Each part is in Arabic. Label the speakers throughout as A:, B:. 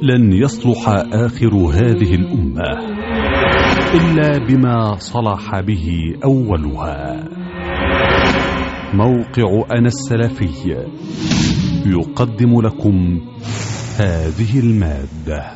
A: لن يصلح آخر هذه الأمة إلا بما صلح به أولها. موقع أنا السلفي يقدم لكم هذه المادة.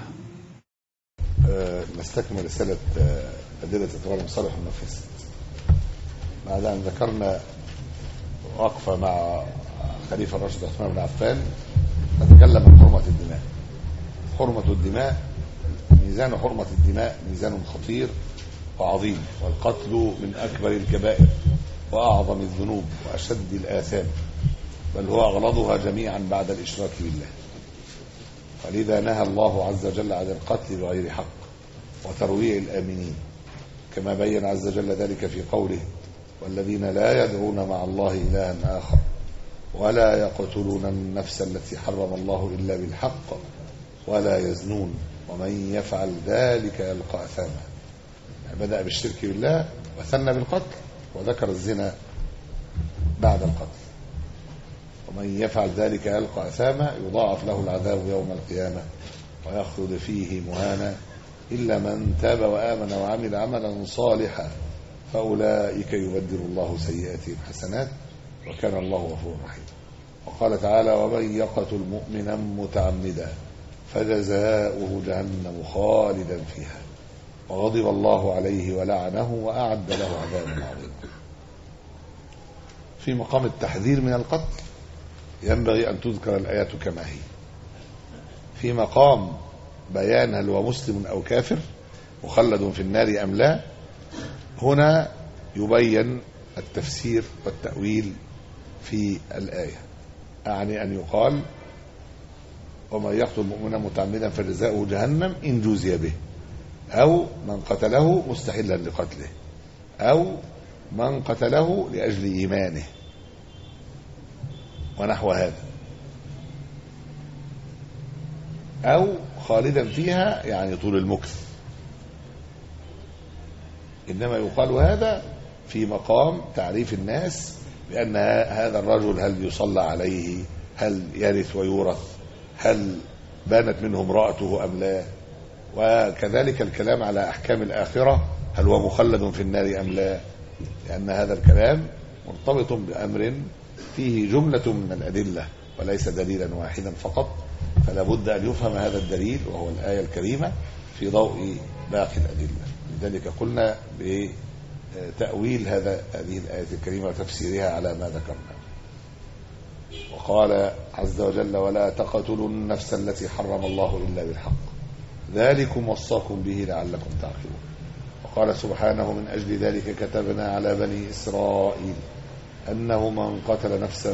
B: نستكمل رسالة أدلة اعتبار المصالح والمفاسد بعد أن ذكرنا وقفة مع خليفة الراشد عثمان بن عفان. نتكلم عن حرمة الدماء. حرمة الدماء، ميزان حرمة الدماء ميزان خطير وعظيم، والقتل من أكبر الكبائر وأعظم الذنوب وأشد الآثام، بل هو أغلظها جميعا بعد الإشراك بالله. ولذا نهى الله عز وجل عن القتل بغير حق وترويع الآمنين، كما بين عز وجل ذلك في قوله: والذين لا يدعون مع الله إلها آخر ولا يقتلون النفس التي حرم الله إلا بالحق ولا يزنون ومن يفعل ذلك يلقى أثاما. بدأ بالشرك بالله وثنى بالقتل وذكر الزنا بعد القتل. ومن يفعل ذلك يلقى أثاما يضاعف له العذاب يوم القيامة ويخلد فيه مهانا إلا من تاب وآمن وعمل عملا صالحا فأولئك يبدل الله سيئاتهم حسنات وكان الله غفورا رحيما. وقال تعالى: ومن يقتل مؤمنا متعمدا فجزاؤه جهنم خالدا فيها وغضب الله عليه ولعنه وأعد له عذابا عظيما. في مقام التحذير من القتل ينبغي أن تذكر الآيات كما هي. في مقام بيان هل هو مسلم أو كافر مخلد في النار أم لا، هنا يبين التفسير والتأويل في الآية. أعني أن يقال: ومن يقتل مؤمنا متعمدا فجزاؤه جهنم إن جوزي به، أو من قتله مستحلا لقتله، أو من قتله لأجل إيمانه، ونحو هذا، أو خالدا فيها يعني طول المكث. إنما يقال هذا في مقام تعريف الناس بأن هذا الرجل هل يصلى عليه، هل يرث ويورث، هل بانت منه امرأته أم لا، وكذلك الكلام على أحكام الآخرة هل هو مخلد في النار أم لا، لأن هذا الكلام مرتبط بأمر فيه جملة من الأدلة وليس دليلا واحدا فقط، فلا بد أن يفهم هذا الدليل وهو الآية الكريمة في ضوء باقي الأدلة. لذلك قلنا بتأويل هذه الآية الكريمة وتفسيرها على ما ذكرنا. وقال عز وجل: ولا تقتلوا النفس التي حرم الله إلا بالحق ذلكم وصاكم به لعلكم تعقلون. وقال سبحانه: من أجل ذلك كتبنا على بني إسرائيل أنه من قتل نفسا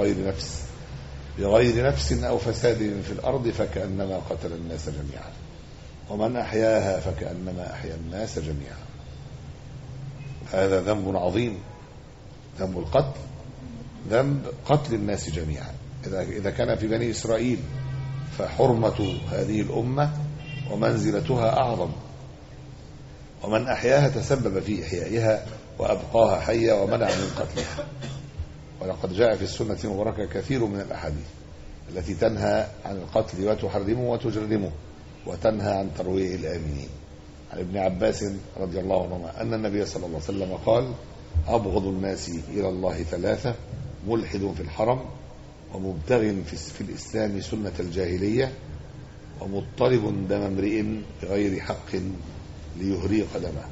B: بغير نفس أو فساد في الأرض فكأنما قتل الناس جميعا ومن أحياها فكأنما أحيا الناس جميعا. هذا ذنب عظيم، ذنب القتل، ذنب قتل الناس جميعا. إذا كان في بني إسرائيل فحرمة هذه الأمة ومنزلتها أعظم، ومن أحياها تسبب في إحيائها وأبقاها حية ومنع من قتلها. ولقد جاء في السنة المباركة كثير من الأحاديث التي تنهى عن القتل وتحرمه وتجرمه وتنهى عن ترويع الآمنين. عن ابن عباس رضي الله عنهما أن النبي صلى الله عليه وسلم قال: أبغض الناس إلى الله ثلاثة: ملحد في الحرم، ومبتغ في الإسلام سنة الجاهلية، ومضطرب دم امرئ بغير حق ليهريق دمه.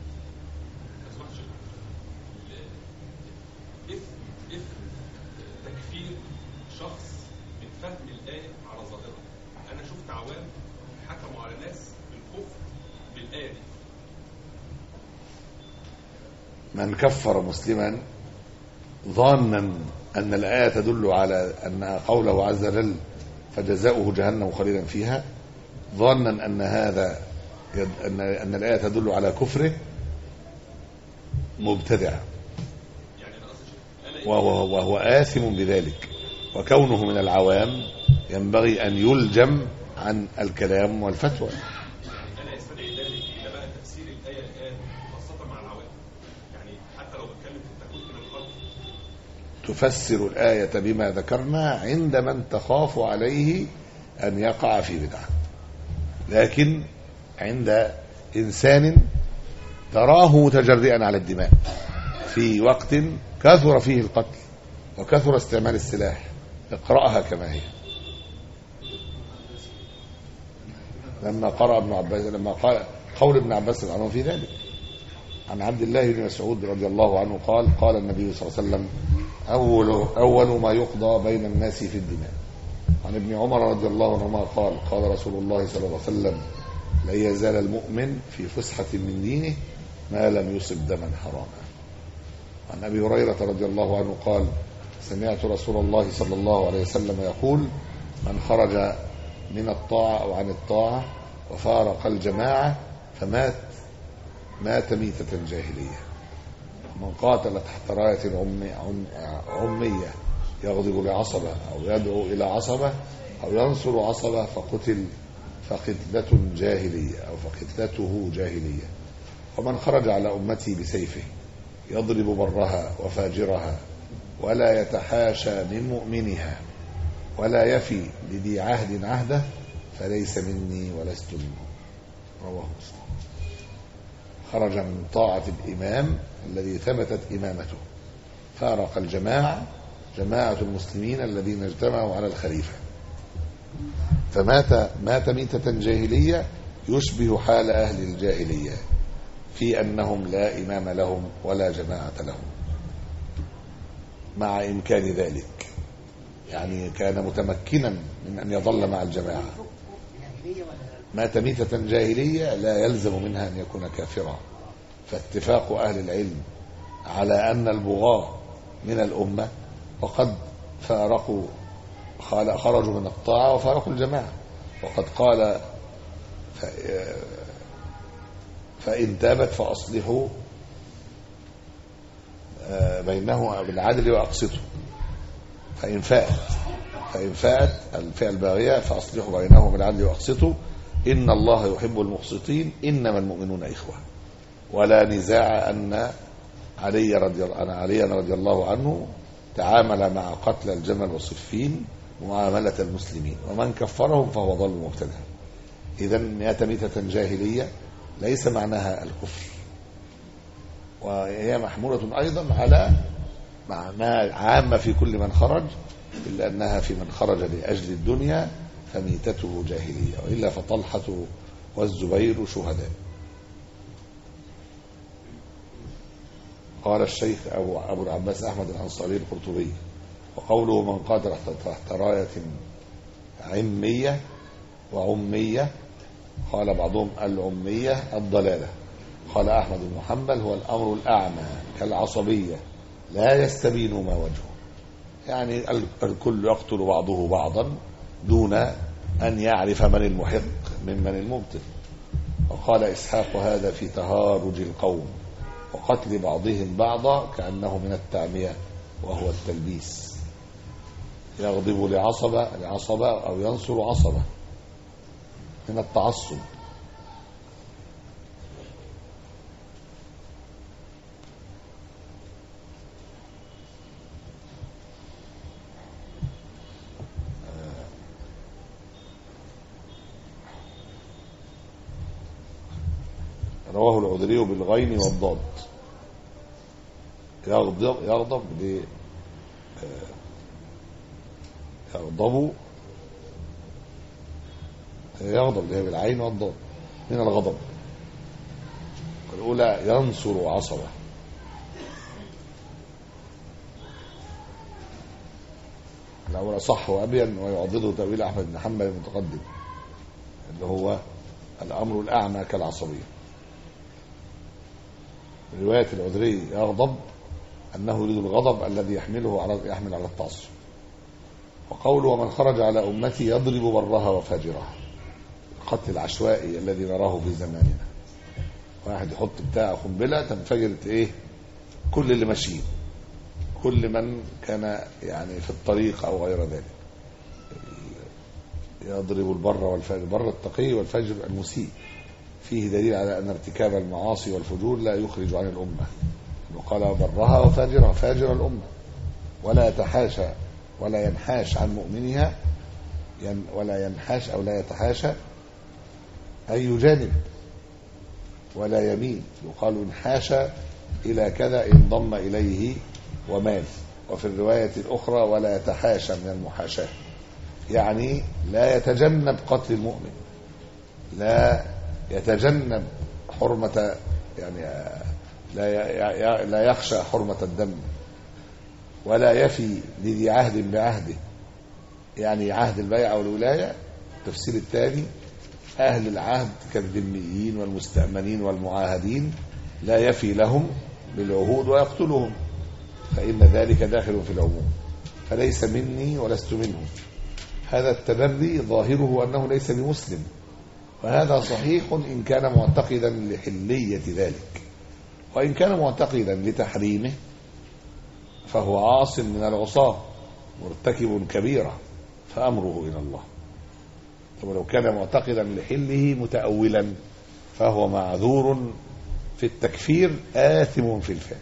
C: تكفير شخص من فهم الآية على ظاهرها. أنا شفت عوام حكموا على ناس بالكفر بالآية دي.
B: من كفر مسلما ظانا أن الآية تدل على أن قوله عز وجل فجزاؤه جهنم خالدا فيها، ظانا أن هذا أن الآية تدل على كفره، مبتدع وهو آثم بذلك. وكونه من العوام ينبغي أن يلجم عن الكلام والفتوى.
C: أنا يستدعي ذلك إلى بقى تفسير الآية خاصة مع العوام، يعني حتى لو بتكلم في التكوين من القلب
B: تفسر الآية بما ذكرنا عند من تخاف عليه أن يقع في بدعة. لكن عند إنسان تراه متجرئا على الدماء في وقت كثر فيه القتل وكثر استعمال السلاح، اقرأها كما هي. لما قرأ ابن عباس، لما قال قول ابن عباس عنه في ذلك، عن عبد الله بن مسعود رضي الله عنه قال قال النبي صلى الله عليه وسلم أول ما يقضى بين الناس في الدماء. عن ابن عمر رضي الله عنهما قال قال رسول الله صلى الله عليه وسلم لن يزال المؤمن في فسحة من دينه ما لم يصب دما حراما. عن أبي هريرة رضي الله عنه قال سمعت رسول الله صلى الله عليه وسلم يقول من خرج من الطاعة أو عن الطاعة وفارق الجماعة فمات مات ميتة جاهلية. من قاتل تحت راية عمية يغضب لعصبة أو يدعو إلى عصبة أو ينصر عصبة فقتل فقتلة جاهلية أو فقتلته جاهلية. ومن خرج على أمتي بسيفه يضرب برها وفاجرها ولا يتحاشى من مؤمنها ولا يفي لذي عهد عهده فليس مني ولست منه. رواه مسلم. خرج من طاعة الإمام الذي ثبتت إمامته، فارق الجماعة جماعة المسلمين الذين اجتمعوا على الخليفة، فمات ميتة جاهلية يشبه حال أهل الجاهلية في أنهم لا إمام لهم ولا جماعة لهم، مع إمكان ذلك، يعني كان متمكنا من أن يظل مع الجماعة. مات ميتة جاهلية لا يلزم منها أن يكون كافرا، فاتفاق أهل العلم على أن البغاة من الأمة وقد خرجوا من الطاعة وفارقوا الجماعة، وقد قال فإن تابت فأصلحوا بينه بالعدل وأقسطوا، فإن فاءت الفئة الباغية فأصلحوا بينهم بالعدل وأقسطوا إن الله يحب المقسطين إنما المؤمنون إخوة. ولا نزاع أن علي رضي الله عنه تعامل مع قتل الجمل وصفين معاملة المسلمين، ومن كفرهم فهو ضل مبتدع. إذن مات ميتة جاهلية ليس معناها الكفر، وهي محمولة أيضا على معنى عامة في كل من خرج، إلا أنها في من خرج لأجل الدنيا فميتته جاهلية، وإلا فطلحة والزبير شهداء. قال الشيخ أبو العباس أحمد الأنصاري القرطبي وقوله من قاتل تحت راية عمية وعمية، قال بعضهم العمية الضلالة. قال أحمد بن حنبل هو الأمر الأعمى كالعصبية لا يستبين ما وجهه، يعني الكل يقتل بعضه بعضا دون أن يعرف من المحق ممن المبطل. وقال إسحاق هذا في تهارج القوم وقتل بعضهم بعضا كأنه من التعمية وهو التلبيس، يغضب لعصبة أو ينصر عصبة من التعصب. رواه العذري بالغين والضاد. يغضب يغضب بالعين والضاد من الغضب. الأولى ينصر عصبة، الأولى صح وأبين ويعضده تأويل أحمد بن حنبل المتقدم اللي هو الأمر الأعمى كالعصبية. رواية العذري يغضب أنه يريد الغضب الذي يحمل على التعصب. وقوله ومن خرج على أمتي يضرب برها وفاجرها، القتل العشوائي الذي نراه في زماننا، واحد يحط بتاع قنبلة تنفجر كل اللي ماشيين، كل من كان يعني في الطريق أو غير ذلك. يضرب البر والفاجر، البر التقي والفاجر المسيء. فيه دليل على أن ارتكاب المعاصي والفجور لا يخرج عن الأمة، قال برها وفاجرها، فاجر الأمة، ولا يتحاشى ولا ينحاش عن مؤمنها، ولا ينحاش أو لا يتحاشى أي يجانب ولا يميل. يقال انحاش إلى كذا انضم إليه ومال. وفي الرواية الأخرى ولا يتحاشى من المحاشاة، يعني لا يتجنب قتل المؤمن، لا يتجنب حرمة، يعني لا يخشى حرمة الدم، ولا يفي لذي عهد بعهده، يعني عهد البيعة والولاية. التفسير الثاني أهل العهد كالذميين والمستأمنين والمعاهدين لا يفي لهم بالعهود ويقتلهم، فإن ذلك داخل في العموم، فليس مني ولست منه. هذا التبري ظاهره أنه ليس بمسلم، وهذا صحيح إن كان معتقدا لحلية ذلك، وإن كان معتقدا لتحريمه فهو عاص من العصاة مرتكب كبيرة فأمره إلى الله. ولو كان معتقدا لحله متأولا فهو معذور في التكفير آثم في الفعل.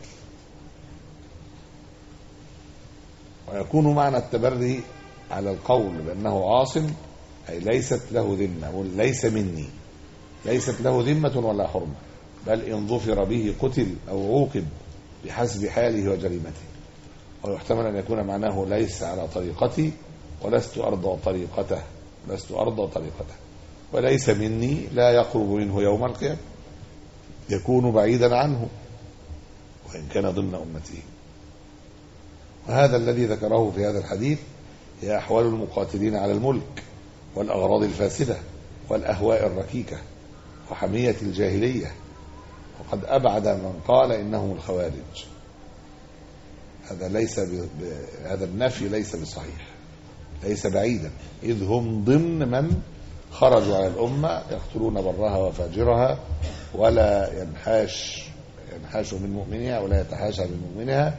B: ويكون معنى التبري على القول بأنه عاصم أي ليست له ذمة، ليس مني، ليست له ذمة ولا حرمة، بل إن ظفر به قتل أو عوقب بحسب حاله وجريمته. ويحتمل أن يكون معناه ليس على طريقتي ولست أرضى طريقته، وليس مني لا يقرب منه يوم القيامة، يكون بعيدا عنه وإن كان ضمن أمته. وهذا الذي ذكره في هذا الحديث هي أحوال المقاتلين على الملك والأغراض الفاسدة والأهواء الركيكة وحمية الجاهلية، وقد أبعد من قال إنهم الخوارج. هذا النفي ليس بصحيح، ليس بعيدا، إذ هم ضمن من خرجوا على الأمة يقتلون برها وفاجرها، ولا ينحاش من مؤمنها ولا يتحاشى من مؤمنها،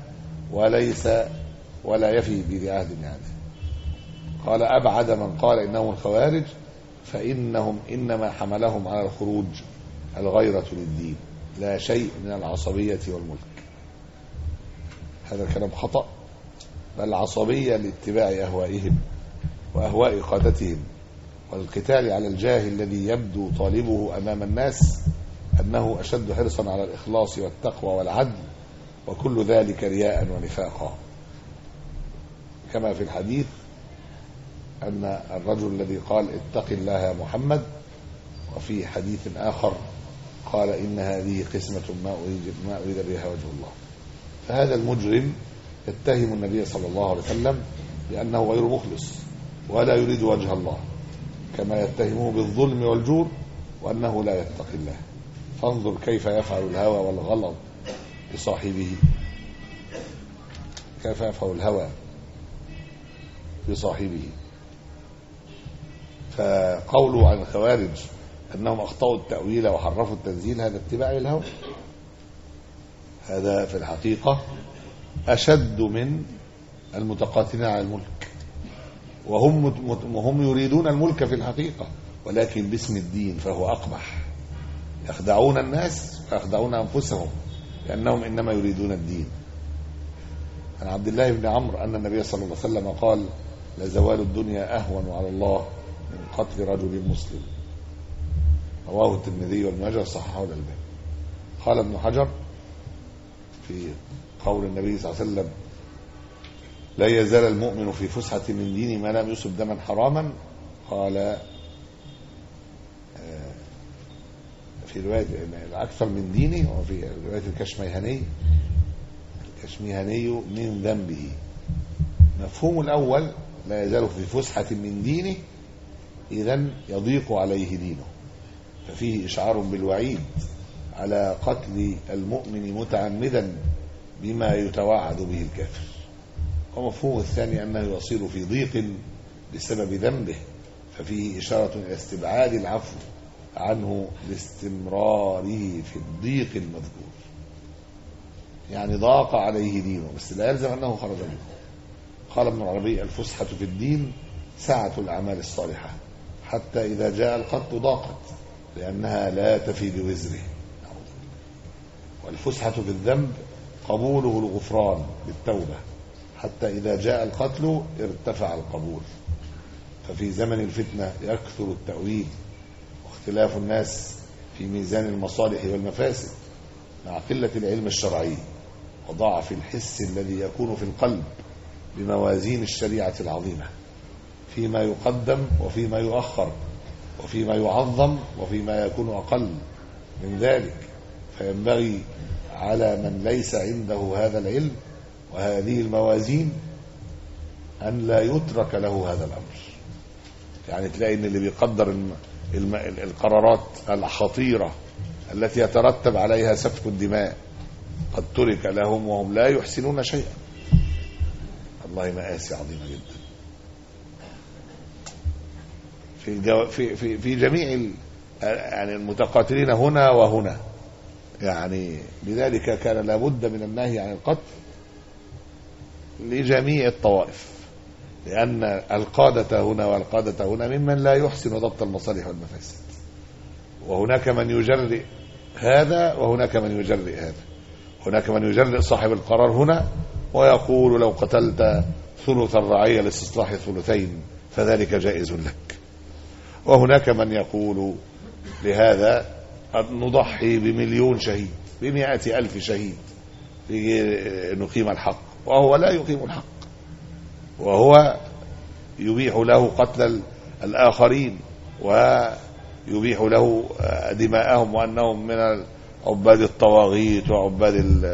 B: ولا يفي بذي عهد بعهده. قال أبعد من قال إنهم الخوارج فإنهم إنما حملهم على الخروج الغيرة للدين، لا شيء من العصبية والملك. هذا الكلام خطأ، بل عصبية لاتباع أهوائهم وأهواء قادتهم، والقتال على الجاهل الذي يبدو طالبه أمام الناس أنه أشد حرصا على الإخلاص والتقوى والعدل، وكل ذلك رياء ونفاقا. كما في الحديث أن الرجل الذي قال اتق الله يا محمد، وفي حديث آخر قال إن هذه قسمة ما أريد بها وجه الله. فهذا المجرم يتهم النبي صلى الله عليه وسلم بأنه غير مخلص ولا يريد وجه الله، كما يتهمه بالظلم والجور وأنه لا يتقي الله. فانظر كيف يفعل الهوى والغلط بصاحبه، كيف يفعل الهوى بصاحبه. فقوله عن الخوارج أنهم أخطأوا التأويل وحرفوا التنزيل هذا اتباع للهوى، هذا في الحقيقة أشد من المتقاتلين على الملك، وهم يريدون الملك في الحقيقة ولكن باسم الدين، فهو أقبح. يخدعون الناس ويخدعون أنفسهم لأنهم إنما يريدون الدين. عن عبد الله بن عمرو أن النبي صلى الله عليه وسلم قال لزوال الدنيا أهون على الله من قتل رجل مسلم، رواه الترمذي وابن ماجه وصححه الألباني. قال ابن حجر في قول النبي صلى الله عليه وسلم لا يزال المؤمن في فسحة من دينه ما لم يصب دما حراما، قال في رواية أكثر من دينه، وفي رواية الكشميهاني من ذنبه. مفهوم الأول لا يزال في فسحة من دينه، إذن يضيق عليه دينه، ففيه إشعار بالوعيد على قتل المؤمن متعمدا بما يتوعد به الكافر. ومفهوم الثاني أنه يصير في ضيق بسبب ذنبه، ففيه إشارة إلى استبعاد العفو عنه لاستمراره في الضيق المذكور، يعني ضاق عليه دينه بس لا يلزم أنه خرج منه. قال ابن العربي الفسحة في الدين سعة الأعمال الصالحة حتى إذا جاء القتل ضاقت لأنها لا تفي بوزره، والفسحة في الذنب قبوله الغفران بالتوبة حتى إذا جاء القتل ارتفع القبول. ففي زمن الفتنة يكثر التأويل اختلاف الناس في ميزان المصالح والمفاسد مع قلة العلم الشرعي وضعف الحس الذي يكون في القلب بموازين الشريعة العظيمة فيما يقدم وفيما يؤخر وفيما يعظم وفيما يكون أقل من ذلك. فينبغي على من ليس عنده هذا العلم وهذه الموازين أن لا يترك له هذا الأمر. يعني تلاقي أن اللي بيقدر القرارات الخطيرة التي يترتب عليها سفك الدماء قد ترك لهم وهم لا يحسنون شيئا. الله مآسي عظيمة جدا في جميع يعني المتقاتلين هنا وهنا. يعني لذلك كان لابد من النهي عن القتل لجميع الطوائف، لأن القادة هنا والقادة هنا ممن لا يحسن ضبط المصالح والمفاسد، وهناك من يجرئ هذا وهناك من يجرئ هذا. هناك من يجرئ صاحب القرار هنا ويقول لو قتلت ثلث الرعية لاستصلاح ثلثين فذلك جائز لك، وهناك من يقول لهذا نضحي ب1,000,000 شهيد ب100,000 شهيد نقيم الحق، وهو لا يقيم الحق، وهو يبيح له قتل الآخرين ويبيح له دماءهم وأنهم من عباد الطواغيت وعباد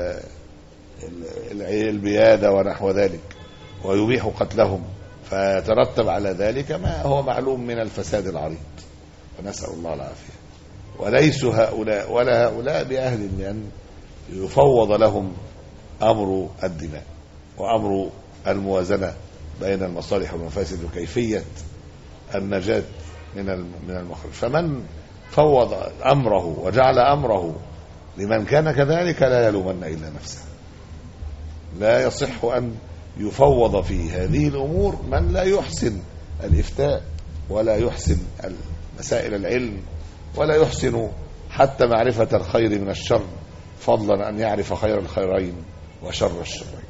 B: البيادة ونحو ذلك، ويبيح قتلهم، فيترتب على ذلك ما هو معلوم من الفساد العريض، ونسأل الله العافية. وليس هؤلاء ولا هؤلاء بأهل لأن يفوض لهم أمر الدماء وأمر الموازنة بين المصالح والمفاسد وكيفية النجاة من المخرج. فمن فوض أمره وجعل أمره لمن كان كذلك لا يلومن إلا نفسه. لا يصح أن يفوض في هذه الأمور من لا يحسن الإفتاء ولا يحسن مسائل العلم ولا يحسن حتى معرفة الخير من الشر، فضلا أن يعرف خير الخيرين وشر الشرين،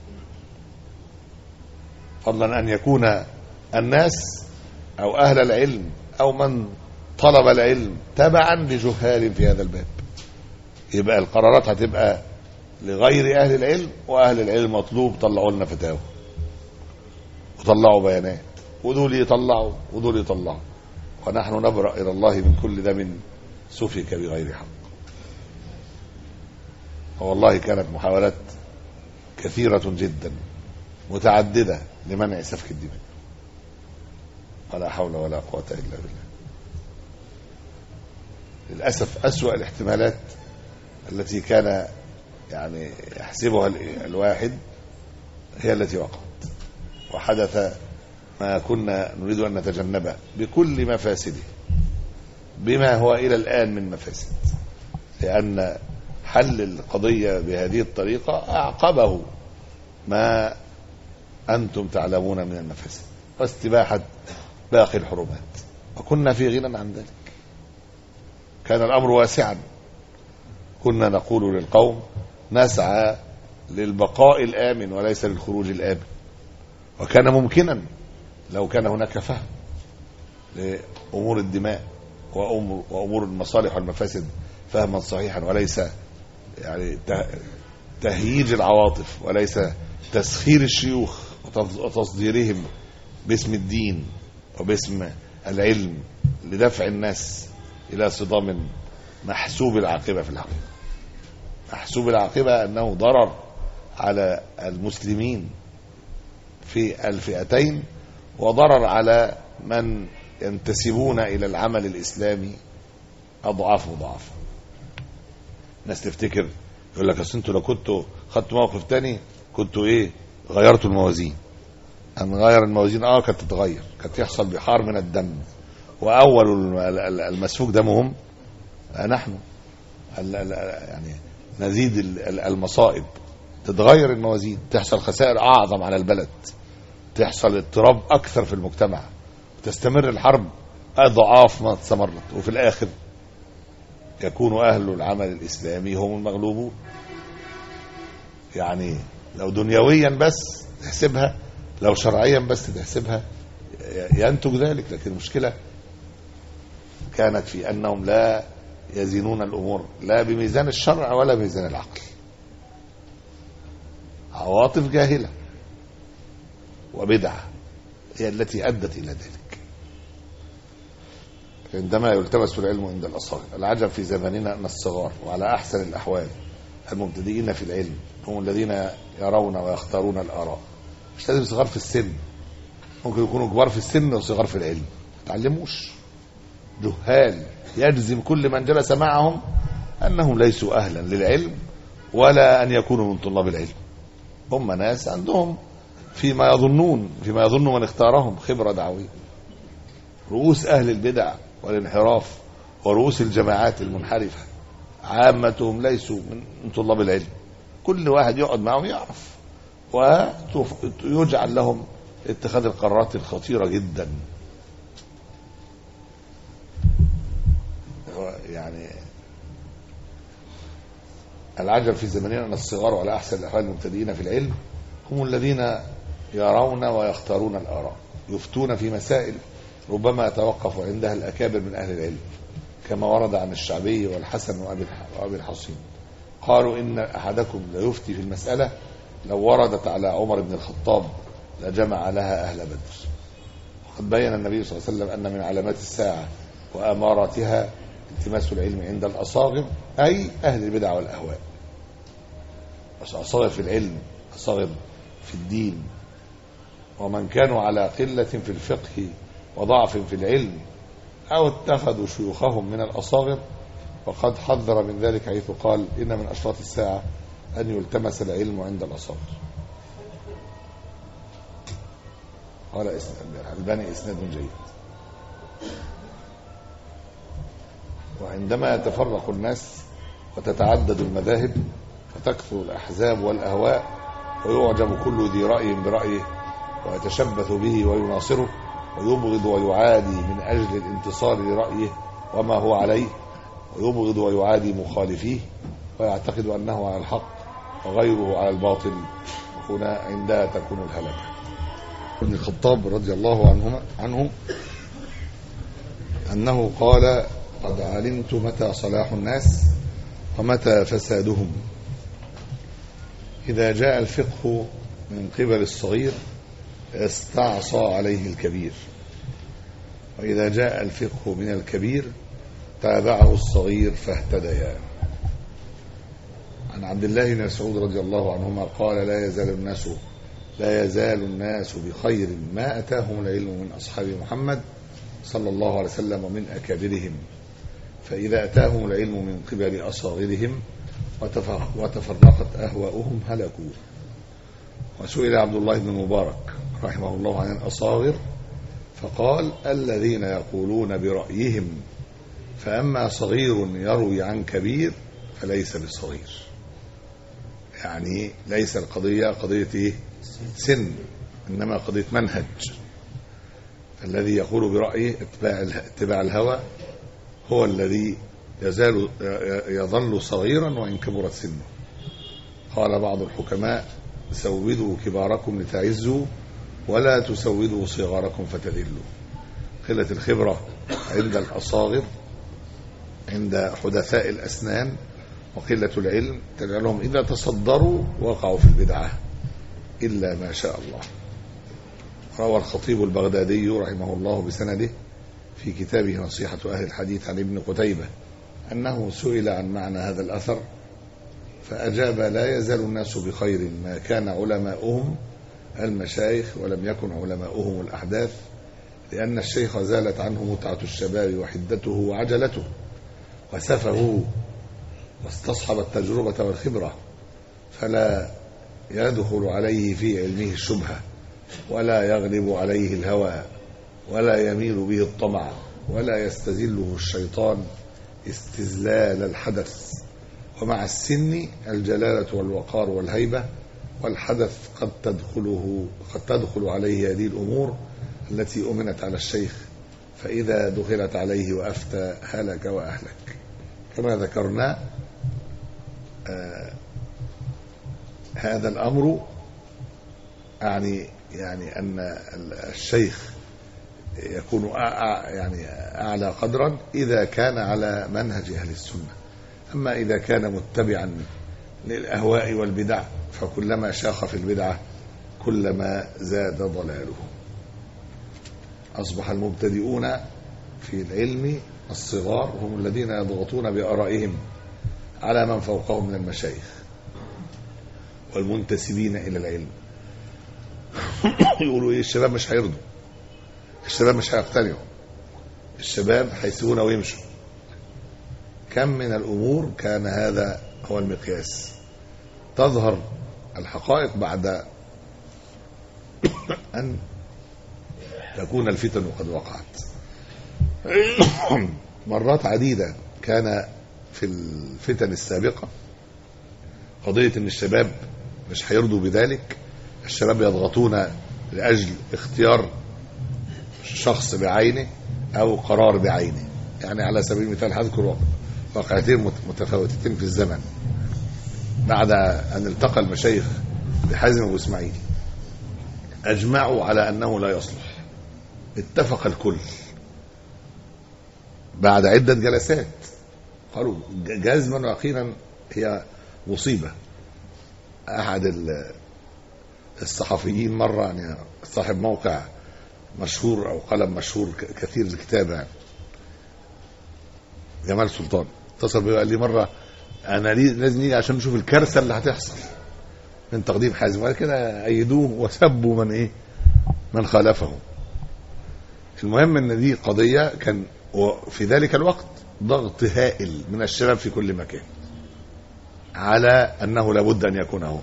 B: فضلا أن يكون الناس أو أهل العلم أو من طلب العلم تبعا لجهال في هذا الباب. يبقى القرارات هتبقى لغير أهل العلم، وأهل العلم مطلوب طلعوا لنا فتاوى وطلعوا بيانات، ودول يطلعوا ودول يطلعوا، ونحن نبرأ إلى الله من كل دم سفك بغير حق. والله كانت محاولات كثيرة جدا متعددة لمنع سفك الدماء، ولا حول ولا قوة إلا بالله. للأسف أسوأ الاحتمالات التي كان يعني يحسبها الواحد هي التي وقعت، وحدث ما كنا نريد أن نتجنبه بكل مفاسده بما هو إلى الآن من مفاسد، لأن حل القضية بهذه الطريقة أعقبه ما أنتم تعلمون من المفاسد واستباحة باقي الحرمات، وكنا في غنى عن ذلك. كان الأمر واسعا، كنا نقول للقوم نسعى للبقاء الآمن وليس للخروج الآمن، وكان ممكنا لو كان هناك فهم لأمور الدماء وأمور المصالح والمفاسد فهما صحيحا، وليس يعني تهييج العواطف، وليس تسخير الشيوخ وتصديرهم باسم الدين وباسم العلم لدفع الناس إلى صدام محسوب العاقبة. في الحقيقة محسوب العاقبة أنه ضرر على المسلمين في الفئتين، وضرر على من ينتسبون إلى العمل الإسلامي أضعاف مضاعفة. الناس تفتكر يقول لك أصل انتوا لو كنتوا خدتوا موقف تاني كنتوا إيه غيرتوا الموازين. هنغير الموازين كانت تتغير، كانت يحصل بحار من الدم، وأول المسفوك دمهم نحن يعني نزيد المصائب، تتغير الموازين، تحصل خسائر أعظم على البلد، تحصل اضطراب أكثر في المجتمع، تستمر الحرب أضعاف ما استمرت، وفي الآخر يكون أهل العمل الإسلامي هم المغلوبون. يعني لو دنيويا بس تحسبها، لو شرعيا بس تحسبها ينتج ذلك، لكن المشكلة كانت في أنهم لا يزنون الأمور لا بميزان الشرع ولا بميزان العقل، عواطف جاهلة وبدعة هي التي أدت إلى ذلك. عندما يلتمس العلم عند الأصاغر، العجب في زماننا أن الصغار وعلى أحسن الأحوال المبتدئين في العلم هم الذين يرون ويختارون الآراء. مش لازم صغار في السن، ممكن يكونوا كبار في السن وصغار في العلم، ما تعلموش، جهال، يجزم كل من جلس معهم أنهم ليسوا أهلا للعلم ولا أن يكونوا من طلاب العلم. هم ناس عندهم فيما يظن من اختارهم خبرة دعوية. رؤوس أهل البدع والانحراف ورؤوس الجماعات المنحرفة عامتهم ليسوا من طلاب العلم. كل واحد يقعد معهم يعرف، ويجعل لهم اتخاذ القرارات الخطيرة جدا. يعني العجب في زماننا أن الصغار على أحسن الأحوال المبتدئين في العلم هم الذين يرون ويختارون الآراء، يفتون في مسائل ربما يتوقف عندها الأكابر من أهل العلم، كما ورد عن الشعبي والحسن وأبي الحصين قالوا إن أحدكم ليفتي في المسألة لو وردت على عمر بن الخطاب لجمع لها أهل بدر. وقد بين النبي صلى الله عليه وسلم أن من علامات الساعة وأماراتها التماس العلم عند الأصاغر، أي أهل البدع والأهواء. أصاغر في العلم، أصاغر في الدين، ومن كانوا على قلة في الفقه وضعف في العلم أو اتخذوا شيوخهم من الأصاغر، وقد حذر من ذلك حيث قال إن من أشراط الساعة أن يلتمس العلم عند الأصاغر. قال الباني إسناد جيد. وعندما يتفرق الناس وتتعدد المذاهب وتكثر الأحزاب والأهواء ويعجب كل ذي رأي برأيه ويتشبث به ويناصره ويبغض ويعادي من أجل الانتصار لرأيه وما هو عليه، ويبغض ويعادي مخالفيه ويعتقد أنه على الحق وغيره على الباطل، هنا عندها تكون الهلكة. ابن الخطاب رضي الله عنه أنه قال قد علمت متى صلاح الناس ومتى فسادهم. إذا جاء الفقه من قبل الصغير استعصى عليه الكبير، وإذا جاء الفقه من الكبير تابعه الصغير فاهتديا. عن عبد الله بن مسعود رضي الله عنهما قال لا يزال الناس بخير ما أتاهم العلم من أصحاب محمد صلى الله عليه وسلم ومن أكابرهم، فإذا أتاهم العلم من قبل أصاغرهم وتفرقت أهواؤهم هلكوا. وسئل عبد الله بن مبارك رحمه الله عن الأصاغر فقال الذين يقولون برأيهم، فأما صغير يروي عن كبير فليس بصغير. يعني ليس القضية قضية سن، إنما قضية منهج. الذي يقول برأيه اتباع الهوى هو الذي يظل صغيرا وإن كبرت سنه. قال بعض الحكماء سودوا كباركم لتعزوا ولا تسودوا صغاركم فتذلوا. قلة الخبرة عند الأصاغر عند حدثاء الأسنان وقلة العلم تجعلهم إذا تصدروا وقعوا في البدعة إلا ما شاء الله. روى الخطيب البغدادي رحمه الله بسنده في كتابه نصيحة أهل الحديث عن ابن قتيبة أنه سئل عن معنى هذا الأثر فأجاب لا يزال الناس بخير ما كان علماؤهم المشايخ ولم يكن علماؤهم الأحداث، لأن الشيخ زالت عنه متعة الشباب وحدته وعجلته وسفه واستصحب التجربة والخبرة، فلا يدخل عليه في علمه الشبهة ولا يغلب عليه الهوى ولا يميل به الطمع ولا يستذله الشيطان استذلال الحدث. ومع السن الجلالة والوقار والهيبة، والحدث قد تدخل عليه هذه الأمور التي أمنت على الشيخ، فإذا دخلت عليه وأفتى هلك وأهلك. كما ذكرنا هذا الأمر يعني أن الشيخ يكون يعني أعلى قدرا إذا كان على منهج أهل السنة. أما إذا كان متبعا للأهواء والبدع فكلما شاخ في البدعة كلما زاد ضلاله. أصبح المبتدئون في العلم الصغار هم الذين يضغطون بآرائهم على من فوقهم من المشايخ والمنتسبين إلى العلم. يقولوا إيه؟ الشباب مش هيرضوا، الشباب مش هيقتنعوا، الشباب هيسيبون ويمشوا. كم من الأمور كان هذا هو المقياس. تظهر الحقائق بعد أن تكون الفتن قد وقعت. مرات عديدة كان في الفتن السابقة قضية أن الشباب مش هيرضوا بذلك، الشباب يضغطون لأجل اختيار شخص بعينه أو قرار بعينه. يعني على سبيل المثال هذكر واقعتين متفاوتتين في الزمن. بعد أن التقى المشايخ بحازم أبو إسماعيل أجمعوا على أنه لا يصلح، اتفق الكل بعد عدة جلسات، قالوا جزما ويقينا هي مصيبة. أحد الصحفيين مرة، يعني صاحب موقع مشهور أو قلم مشهور كثير الكتابة، جمال سلطان، اتصل بي وقال لي مرة أنا لازم نيجي عشان نشوف الكارثة اللي هتحصل من تقديم حازم. وقال كده أيدوه وسبوا من خالفه. المهم أن دي قضية كان في ذلك الوقت ضغط هائل من الشباب في كل مكان على أنه لابد أن يكون هو.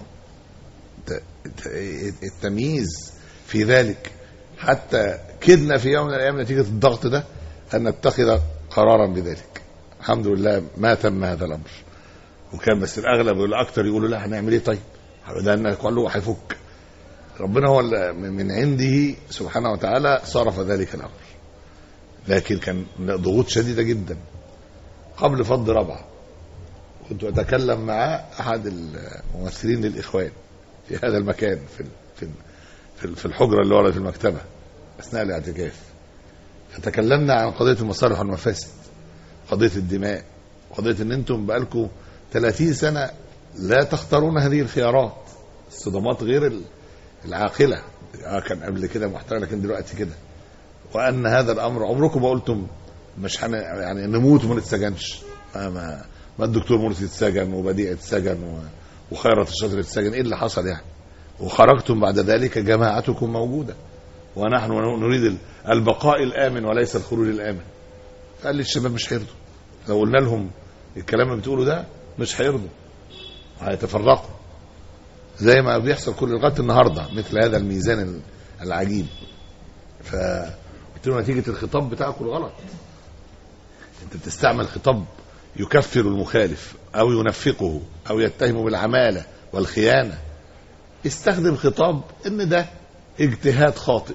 B: التمييز في ذلك حتى كدنا في يوم من الأيام نتيجة الضغط ده أن نتخذ قرارا بذلك. الحمد لله ما تم هذا الأمر. وكان بس الأغلب والأكثر يقولوا لا هنعمل إيه طيب؟ ده أن كله هيفك. ربنا هو من عنده سبحانه وتعالى صرف ذلك الأمر. لكن كان ضغوط شديدة جدا. قبل فض ربع كنت أتكلم مع أحد الممثلين للإخوان في هذا المكان في الحجرة اللي ورا في المكتبة أثناء الاعتكاف. فتكلمنا عن قضية المصالح والمفاسد، قضية الدماء، قضية أن أنتم بقالكم 30 سنة لا تختارون هذه الخيارات، الصدمات غير العاقلة. كان قبل كده محترم لكن دلوقتي كده. وأن هذا الأمر عمركم ما قلتم مش يعني نموت وما نتسجنش. ما الدكتور مرسي اتسجن وبديع اتسجن وخيرت الشاطر اتسجن، ايه اللي حصل يعني؟ وخرجتم بعد ذلك جماعتكم موجودة ونحن نريد البقاء الآمن وليس الخروج الآمن. قال لي الشباب مش هيرضوا، لو قلنا لهم الكلام اللي بتقوله ده مش هيرضوا، هيتفرقوا زي ما بيحصل كل لغايه النهارده مثل هذا الميزان العجيب. فقلت له نتيجه الخطاب بتاعكم الغلط. انت بتستعمل خطاب يكفر المخالف او ينفقه او يتهمه بالعماله والخيانه. استخدم خطاب ان ده اجتهاد خاطئ،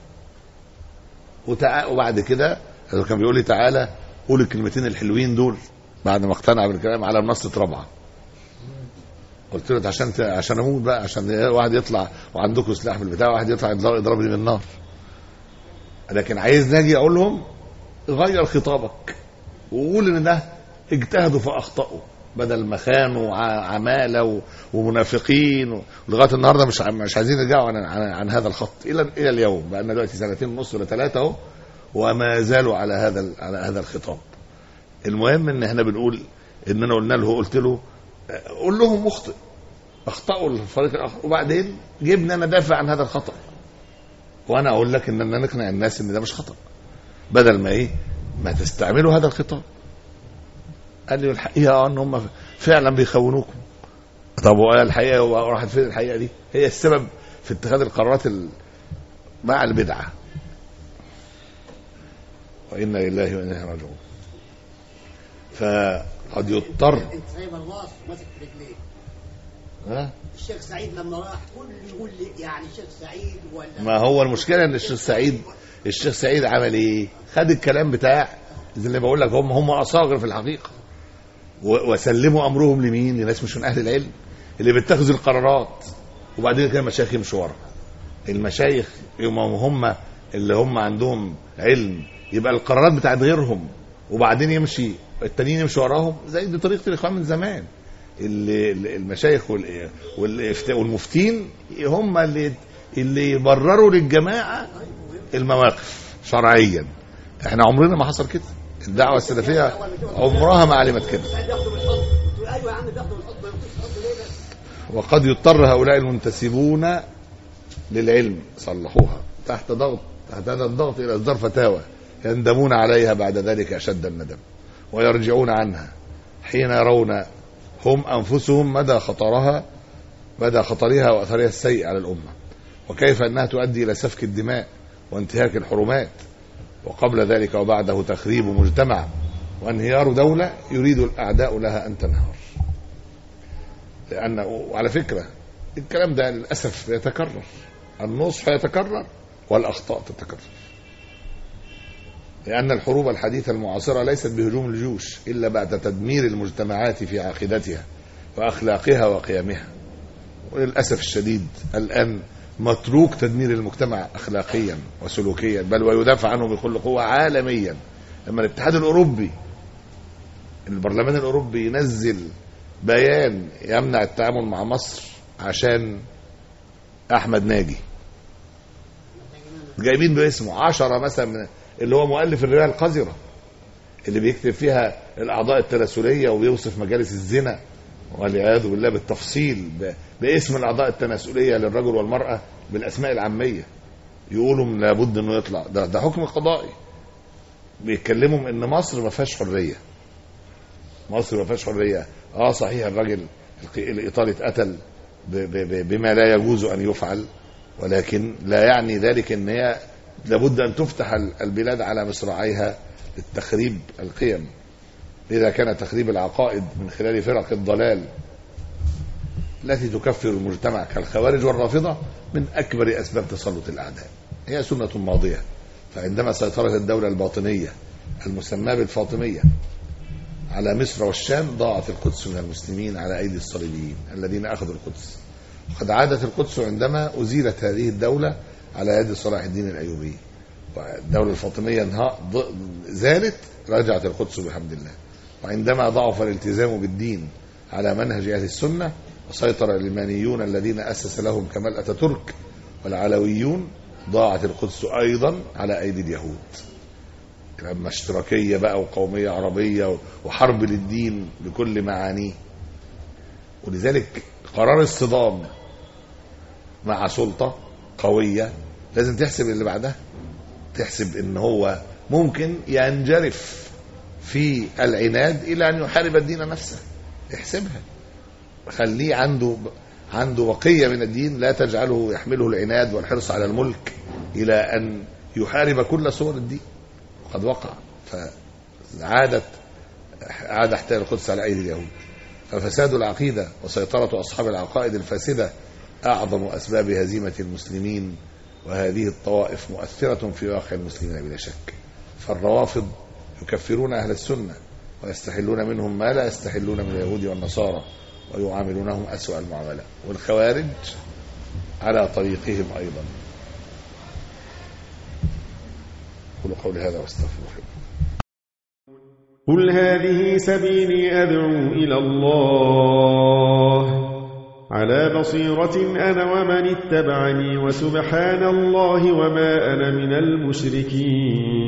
B: وبعد كده كان بيقول لي تعالى قول الكلمتين الحلوين دول بعد ما اقتنع بالكلام على منصه رابعه. قلت له عشان اموت بقى، عشان واحد يطلع وعندكم سلاح في البتاع واحد يطلع يضربني بالنار. لكن عايز ناجي اقول لهم غير خطابك وقول ان ده اجتهدوا فاخطاوا بدل ما خانوا عماله ومنافقين. ولغايه النهارده مش عايزين يرجعوا عن هذا الخط الى اليوم. بقى لنا دلوقتي 2.5 ولا 3 اهو وما زالوا على هذا الخطاب. المهم ان احنا بنقول اننا قلنا له، قلت له قول لهم مخطئ، اخطاوا الفريق الاخر، وبعدين جبنا ندافع عن هذا الخطا. وانا اقول لك اننا نقنع الناس ان ده مش خطا بدل ما تستعملوا هذا الخطاب. قال لي الحقيقه ان هم فعلا بيخونوكم. طب الحقيقه راحت فين الحقيقه دي؟ هي السبب في اتخاذ القرارات مع البدعه. وإنا لله وإنا إليه راجعون. فقد يضطر
D: انت سايب الراس ماسك في رجليه. الشيخ سعيد لما راح كل يقول لي يعني الشيخ سعيد ولا
B: ما هو المشكله ان الشيخ سعيد عمل ايه؟ خد الكلام بتاع زي اللي بقول لك هم اصاغر في الحقيقه وسلموا امرهم لمين؟ لناس مش من اهل العلم اللي بيتخذوا القرارات. وبعدين كده المشايخ يمشوا ورا. المشايخ هم اللي هم عندهم علم يبقى القرارات بتاعت غيرهم وبعدين يمشي التانيين يمشوا وراهم، زي دي طريقة الإخوان من زمان. المشايخ والمفتين هم اللي يبرروا للجماعة المواقف شرعيا. احنا عمرنا ما حصل كده، الدعوة السلفية عمرها ما علمت كده. وقد يضطر هؤلاء المنتسبون للعلم صلحوها تحت هذا الضغط إلى إصدار فتاوى يندمون عليها بعد ذلك أشد الندم، ويرجعون عنها حين يرون هم أنفسهم مدى خطرها وأثرها السيء على الأمة، وكيف أنها تؤدي إلى سفك الدماء وانتهاك الحرمات، وقبل ذلك وبعده تخريب مجتمع وانهيار دولة يريد الأعداء لها أن تنهار. لأنه على فكرة الكلام ده للأسف يتكرر، النصح يتكرر والأخطاء تتكرر، لأن الحروب الحديثة المعاصرة ليست بهجوم الجيوش إلا بعد تدمير المجتمعات في عقيدتها وأخلاقها وقيمها. وللأسف الشديد الآن متروك تدمير المجتمع أخلاقيا وسلوكيا، بل ويدافع عنه بكل قوة عالميا. لما الاتحاد الأوروبي البرلمان الأوروبي ينزل بيان يمنع التعامل مع مصر عشان أحمد ناجي، جايبين باسمه 10 مثلا اللي هو مؤلف الرواية القذرة اللي بيكتب فيها الأعضاء التناسلية وبيوصف مجالس الزنا والعياذ بالله بالتفصيل باسم الأعضاء التناسلية للرجل والمرأة بالأسماء العامية، يقولوا لابد انه يطلع. ده حكم قضائي بيتكلموا ان مصر ما فيهاش حرية. مصر ما فيهاش حرية. صحيح الراجل الإيطالي اتقتل بما لا يجوز أن يفعل، ولكن لا يعني ذلك ان هي لابد أن تفتح البلاد على مصراعيها للتخريب القيم. إذا كان تخريب العقائد من خلال فرق الضلال التي تكفر المجتمع كالخوارج والرافضة من أكبر أسباب تسلط الأعداء، هي سنة ماضية. فعندما سيطرت الدولة الباطنية المسماة بالفاطمية على مصر والشام ضاعت القدس من المسلمين على أيدي الصليبيين الذين أخذوا القدس. وقد عادت القدس عندما أزيلت هذه الدولة على يد صلاح الدين الأيوبي، والدولة الفاطمية زالت، رجعت القدس بحمد الله. وعندما ضعف الالتزام بالدين على منهج أهل السنة وسيطر العلمانيون الذين أسس لهم كمال أتاتورك والعلويون، ضاعت القدس أيضا على أيدي اليهود. لما اشتراكية بقى وقومية عربية وحرب للدين بكل معانيه. ولذلك قرار اصطدام مع سلطة قوية لازم تحسب اللي بعدها، تحسب ان هو ممكن ينجرف في العناد الى ان يحارب الدين نفسه. احسبها، خليه عنده بقية من الدين لا تجعله يحمله العناد والحرص على الملك الى ان يحارب كل صور الدين. وقد وقع، عاد احتلال القدس على ايدي اليهود. ففساد العقيدة وسيطرة اصحاب العقائد الفاسدة اعظم اسباب هزيمة المسلمين، وهذه الطوائف مؤثرة في واقع المسلمين بلا شك. فالروافض يكفرون أهل السنة ويستحلون منهم ما لا يستحلون من اليهود والنصارى ويعاملونهم أسوأ المعاملة، والخوارج على طريقهم أيضا. قولوا قولي هذا واستغفر الله.
E: قل هذه سبيلي أدعو إلى الله على بصيرة أنا ومن اتبعني، وسبحان الله وما أنا من المشركين.